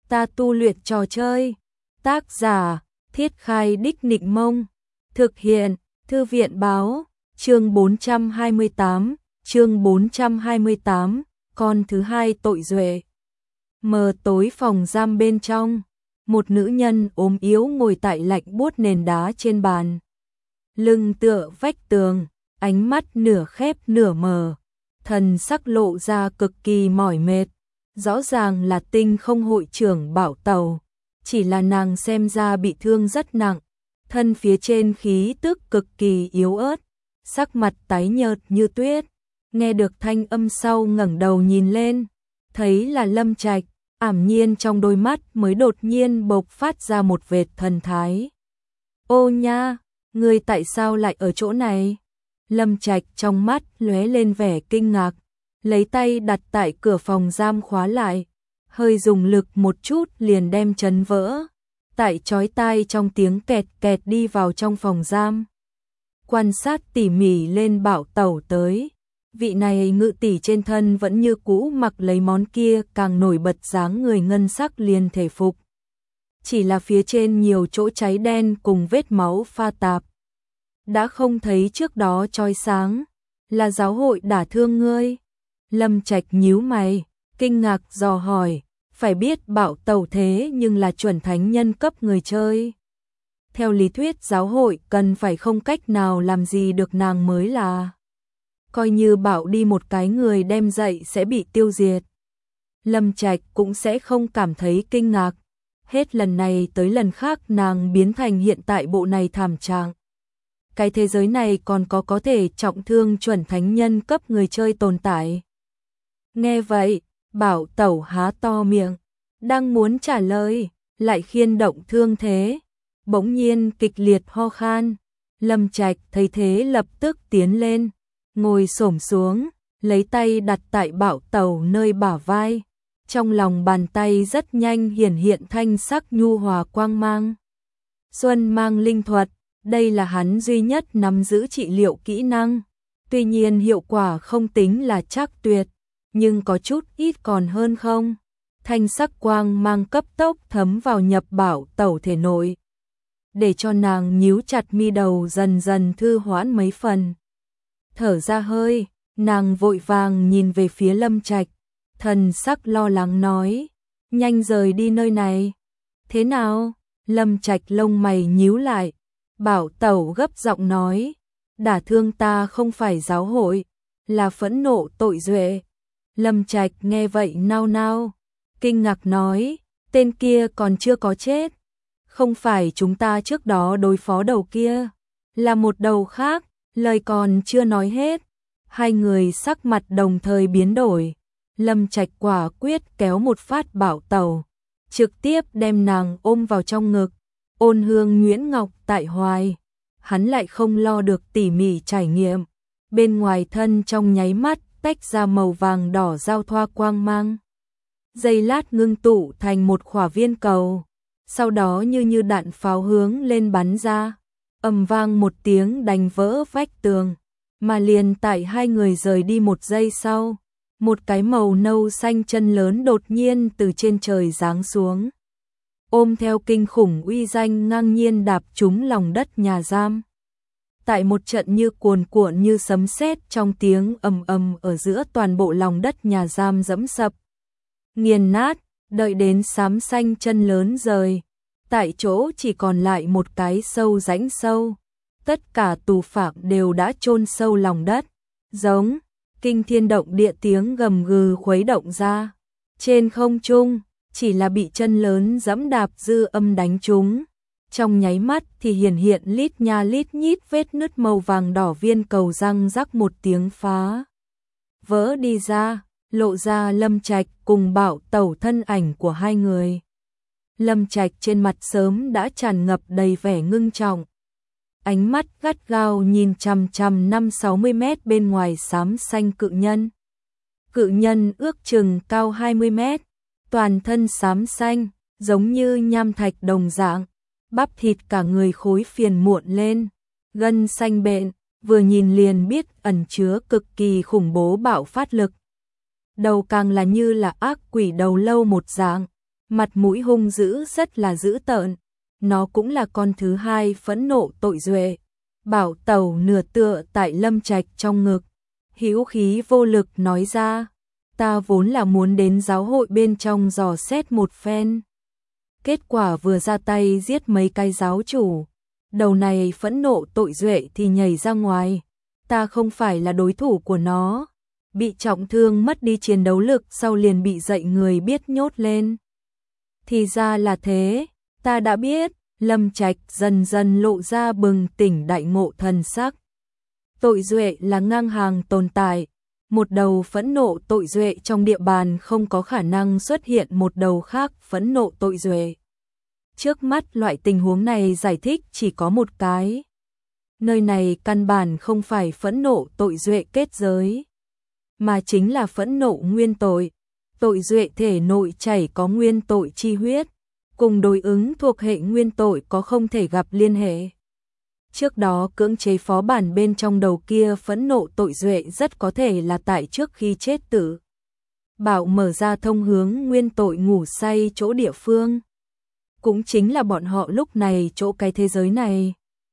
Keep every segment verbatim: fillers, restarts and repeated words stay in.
ta tu luyện trò chơi. Tác giả, Thiết Khai Đích Nịnh Mông. Thực hiện, Thư viện Báo. Chương bốn trăm hai mươi tám, chương bốn trăm hai mươi tám, con thứ hai tội duệ. Mờ tối phòng giam bên trong, một nữ nhân ốm yếu ngồi tại lạnh buốt nền đá trên bàn. Lưng tựa vách tường, ánh mắt nửa khép nửa mờ, thần sắc lộ ra cực kỳ mỏi mệt. Rõ ràng là Tinh Không hội trưởng Bảo Tàu, chỉ là nàng xem ra bị thương rất nặng, thân phía trên khí tức cực kỳ yếu ớt, sắc mặt tái nhợt như tuyết. Nghe được thanh âm sau ngẩng đầu nhìn lên, thấy là Lâm Trạch, ảm nhiên trong đôi mắt mới đột nhiên bộc phát ra một vệt thần thái. Ô nha, ngươi tại sao lại ở chỗ này? Lâm Trạch trong mắt lóe lên vẻ kinh ngạc, lấy tay đặt tại cửa phòng giam khóa lại, hơi dùng lực một chút liền đem chấn vỡ, tại chói tai trong tiếng kẹt kẹt đi vào trong phòng giam. Quan sát tỉ mỉ lên Bảo Tẩu tới, vị này ngự tỷ trên thân vẫn như cũ mặc lấy món kia càng nổi bật dáng người ngân sắc liền thể phục. Chỉ là phía trên nhiều chỗ cháy đen cùng vết máu pha tạp. Đã không thấy trước đó chói sáng, là giáo hội đả thương ngươi. Lâm Trạch nhíu mày, kinh ngạc dò hỏi, phải biết Bảo Tẩu thế nhưng là chuẩn thánh nhân cấp người chơi. Theo lý thuyết giáo hội cần phải không cách nào làm gì được nàng mới là. Coi như bảo đi một cái người đem dậy sẽ bị tiêu diệt. Lâm Trạch cũng sẽ không cảm thấy kinh ngạc. Hết lần này tới lần khác nàng biến thành hiện tại bộ này thảm trạng. Cái thế giới này còn có có thể trọng thương chuẩn thánh nhân cấp người chơi tồn tại. Nghe vậy, Bảo Tẩu há to miệng, đang muốn trả lời, lại khiên động thương thế. Bỗng nhiên kịch liệt ho khan. Lâm Trạch thấy thế lập tức tiến lên, ngồi xổm xuống, lấy tay đặt tại Bảo Tẩu nơi bả vai. Trong lòng bàn tay rất nhanh hiển hiện thanh sắc nhu hòa quang mang. Xuân mang linh thuật, đây là hắn duy nhất nắm giữ trị liệu kỹ năng. Tuy nhiên hiệu quả không tính là chắc tuyệt, nhưng có chút ít còn hơn không. Thanh sắc quang mang cấp tốc thấm vào nhập Bảo Tẩu thể nội, để cho nàng nhíu chặt mi đầu dần dần thư hoãn mấy phần. Thở ra hơi, nàng vội vàng nhìn về phía Lâm Trạch, thần sắc lo lắng nói, nhanh rời đi nơi này. Thế nào? Lâm Trạch lông mày nhíu lại. Bảo Tẩu gấp giọng nói, đả thương ta không phải giáo hội, là phẫn nộ tội duệ. Lâm Trạch nghe vậy nao nao, kinh ngạc nói, tên kia còn chưa có chết. Không phải chúng ta trước đó đối phó đầu kia, là một đầu khác. Lời còn chưa nói hết, hai người sắc mặt đồng thời biến đổi. Lâm Trạch quả quyết kéo một phát Bảo Tẩu, trực tiếp đem nàng ôm vào trong ngực. Ôn hương nhuyễn ngọc tại hoài, hắn lại không lo được tỉ mỉ trải nghiệm. Bên ngoài thân trong nháy mắt tách ra màu vàng đỏ giao thoa quang mang, giây lát ngưng tụ thành một khỏa viên cầu, sau đó như như đạn pháo hướng lên bắn ra, ầm vang một tiếng đánh vỡ vách tường. Mà liền tại hai người rời đi một giây sau, một cái màu nâu xanh chân lớn đột nhiên từ trên trời giáng xuống, ôm theo kinh khủng uy danh ngang nhiên đạp trúng lòng đất nhà giam. Tại một trận như cuồn cuộn như sấm sét trong tiếng ầm ầm ở giữa toàn bộ lòng đất nhà giam dẫm sập, nghiền nát. Đợi đến xám xanh chân lớn rời, tại chỗ chỉ còn lại một cái sâu rãnh sâu. Tất cả tù phạm đều đã chôn sâu lòng đất, giống kinh thiên động địa tiếng gầm gừ khuấy động ra. Trên không trung, chỉ là bị chân lớn giẫm đạp dư âm đánh trúng, trong nháy mắt thì hiển hiện lít nha lít nhít vết nứt màu vàng đỏ, viên cầu răng rắc một tiếng phá vỡ đi ra, lộ ra Lâm Trạch cùng Bảo Tẩu thân ảnh của hai người. Lâm Trạch trên mặt sớm đã tràn ngập đầy vẻ ngưng trọng, ánh mắt gắt gao nhìn chằm chằm năm sáu mươi mét bên ngoài xám xanh cự nhân. Cự nhân ước chừng cao hai mươi mét, toàn thân xám xanh, giống như nham thạch đồng dạng, bắp thịt cả người khối phiền muộn lên, gân xanh bện, vừa nhìn liền biết ẩn chứa cực kỳ khủng bố bạo phát lực. Đầu càng là như là ác quỷ đầu lâu một dạng, mặt mũi hung dữ rất là dữ tợn. Nó cũng là con thứ hai phẫn nộ tội duệ. Bảo Tẩu nửa tựa tại Lâm Trạch trong ngực, hữu khí vô lực nói ra, ta vốn là muốn đến giáo hội bên trong dò xét một phen. Kết quả vừa ra tay giết mấy cái giáo chủ, đầu này phẫn nộ tội duệ thì nhảy ra ngoài, ta không phải là đối thủ của nó, bị trọng thương mất đi chiến đấu lực sau liền bị dậy người biết nhốt lên. Thì ra là thế, ta đã biết. Lâm Trạch dần dần lộ ra bừng tỉnh đại ngộ thần sắc. Tội duệ là ngang hàng tồn tại, một đầu phẫn nộ tội duệ trong địa bàn không có khả năng xuất hiện một đầu khác phẫn nộ tội duệ. Trước mắt loại tình huống này giải thích chỉ có một cái. Nơi này căn bản không phải phẫn nộ tội duệ kết giới, mà chính là phẫn nộ nguyên tội. Tội duệ thể nội chảy có nguyên tội chi huyết, cùng đối ứng thuộc hệ nguyên tội có không thể gặp liên hệ. Trước đó cưỡng chế phó bản bên trong đầu kia phẫn nộ tội duệ rất có thể là tại trước khi chết tử. Bảo mở ra thông hướng nguyên tội ngủ say chỗ địa phương. Cũng chính là bọn họ lúc này chỗ cái thế giới này.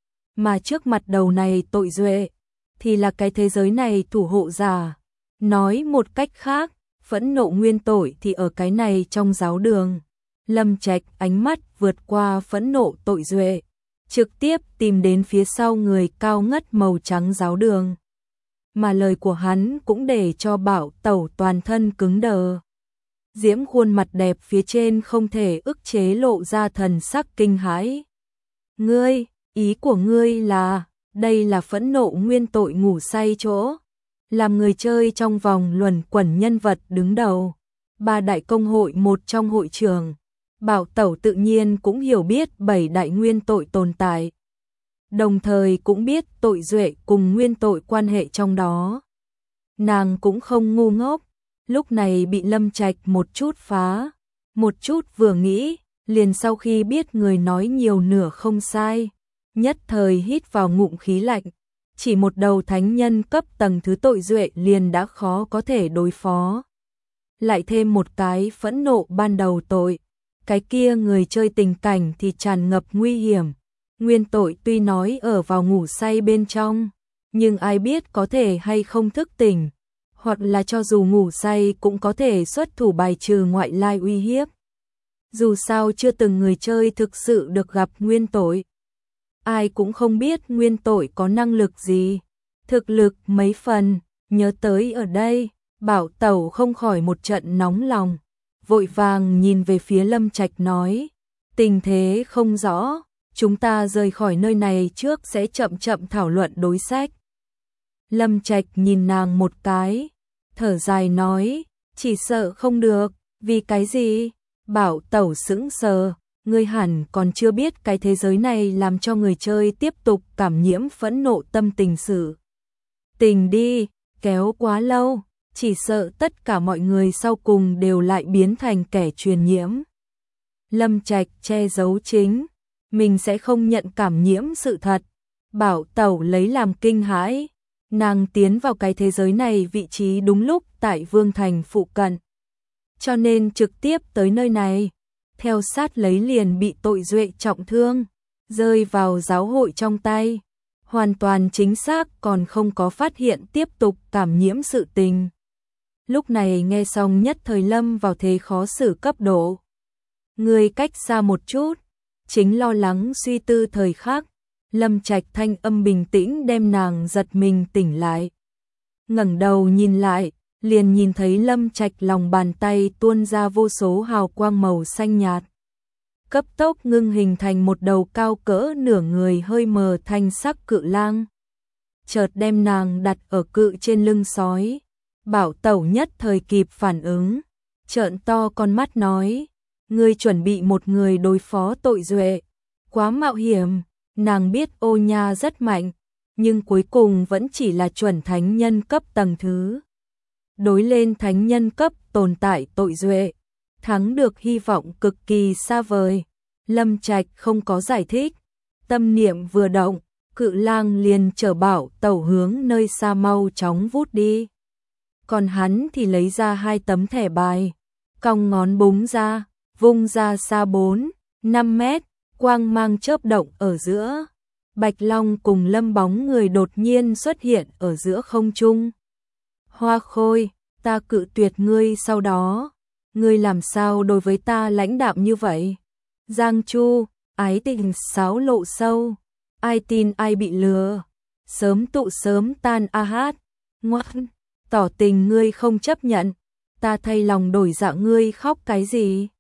Mà trước mặt đầu này tội duệ, thì là cái thế giới này thủ hộ giả. Nói một cách khác, phẫn nộ nguyên tội thì ở cái này trong giáo đường. Lâm Trạch ánh mắt vượt qua phẫn nộ tội duệ, trực tiếp tìm đến phía sau người cao ngất màu trắng giáo đường. Mà lời của hắn cũng để cho Bảo Tẩu toàn thân cứng đờ. Diễm khuôn mặt đẹp phía trên không thể ức chế lộ ra thần sắc kinh hãi. Ngươi, ý của ngươi là, đây là phẫn nộ nguyên tội ngủ say chỗ. Làm người chơi trong vòng luẩn quẩn nhân vật đứng đầu. Ba đại công hội một trong hội trường. Bảo Tẩu tự nhiên cũng hiểu biết bảy đại nguyên tội tồn tại. Đồng thời cũng biết tội duệ cùng nguyên tội quan hệ trong đó. Nàng cũng không ngu ngốc, lúc này bị Lâm Trạch một chút phá, một chút vừa nghĩ, liền sau khi biết người nói nhiều nửa không sai, nhất thời hít vào ngụm khí lạnh, chỉ một đầu thánh nhân cấp tầng thứ tội duệ liền đã khó có thể đối phó. Lại thêm một cái phẫn nộ ban đầu tội, cái kia người chơi tình cảnh thì tràn ngập nguy hiểm. Nguyên tội tuy nói ở vào ngủ say bên trong, nhưng ai biết có thể hay không thức tỉnh, hoặc là cho dù ngủ say cũng có thể xuất thủ bài trừ ngoại lai uy hiếp. Dù sao chưa từng người chơi thực sự được gặp nguyên tội. Ai cũng không biết nguyên tội có năng lực gì, thực lực mấy phần, nhớ tới ở đây, Bảo Tẩu không khỏi một trận nóng lòng, vội vàng nhìn về phía Lâm Trạch nói, tình thế không rõ. Chúng ta rời khỏi nơi này trước sẽ chậm chậm thảo luận đối sách. Lâm Trạch nhìn nàng một cái, thở dài nói, chỉ sợ không được, vì cái gì? Bảo Tẩu sững sờ, ngươi hẳn còn chưa biết cái thế giới này làm cho người chơi tiếp tục cảm nhiễm phẫn nộ tâm tình sự. Tình đi, kéo quá lâu, chỉ sợ tất cả mọi người sau cùng đều lại biến thành kẻ truyền nhiễm. Lâm Trạch che giấu chính mình sẽ không nhận cảm nhiễm sự thật. Bảo Tẩu lấy làm kinh hãi, nàng tiến vào cái thế giới này vị trí đúng lúc tại Vương Thành phụ cận, cho nên trực tiếp tới nơi này, theo sát lấy liền bị tội duệ trọng thương, rơi vào giáo hội trong tay, hoàn toàn chính xác còn không có phát hiện tiếp tục cảm nhiễm sự tình. Lúc này nghe xong nhất thời lâm vào thế khó xử cấp độ. Người cách xa một chút, chính lo lắng suy tư thời khắc, Lâm Trạch thanh âm bình tĩnh đem nàng giật mình tỉnh lại. Ngẩng đầu nhìn lại, liền nhìn thấy Lâm Trạch lòng bàn tay tuôn ra vô số hào quang màu xanh nhạt. Cấp tốc ngưng hình thành một đầu cao cỡ nửa người hơi mờ thanh sắc cự lang. Chợt đem nàng đặt ở cự trên lưng sói. Bảo Tẩu nhất thời kịp phản ứng, trợn to con mắt nói, ngươi chuẩn bị một người đối phó tội duệ, quá mạo hiểm. Nàng biết Ô Nha rất mạnh, nhưng cuối cùng vẫn chỉ là chuẩn thánh nhân cấp tầng thứ. Đối lên thánh nhân cấp tồn tại tội duệ, thắng được hy vọng cực kỳ xa vời. Lâm Trạch không có giải thích, tâm niệm vừa động, cự lang liền chở Bảo Tẩu hướng nơi xa mau chóng vút đi. Còn hắn thì lấy ra hai tấm thẻ bài, cong ngón búng ra, vung ra xa bốn, năm mét, quang mang chớp động ở giữa. Bạch Long cùng Lâm bóng người đột nhiên xuất hiện ở giữa không trung. Hoa Khôi, ta cự tuyệt ngươi sau đó. Ngươi làm sao đối với ta lãnh đạm như vậy? Giang Chu, ái tình sáo lộ sâu. Ai tin ai bị lừa. Sớm tụ sớm tan a hát. Ngoan, tỏ tình ngươi không chấp nhận. Ta thay lòng đổi dạ ngươi khóc cái gì?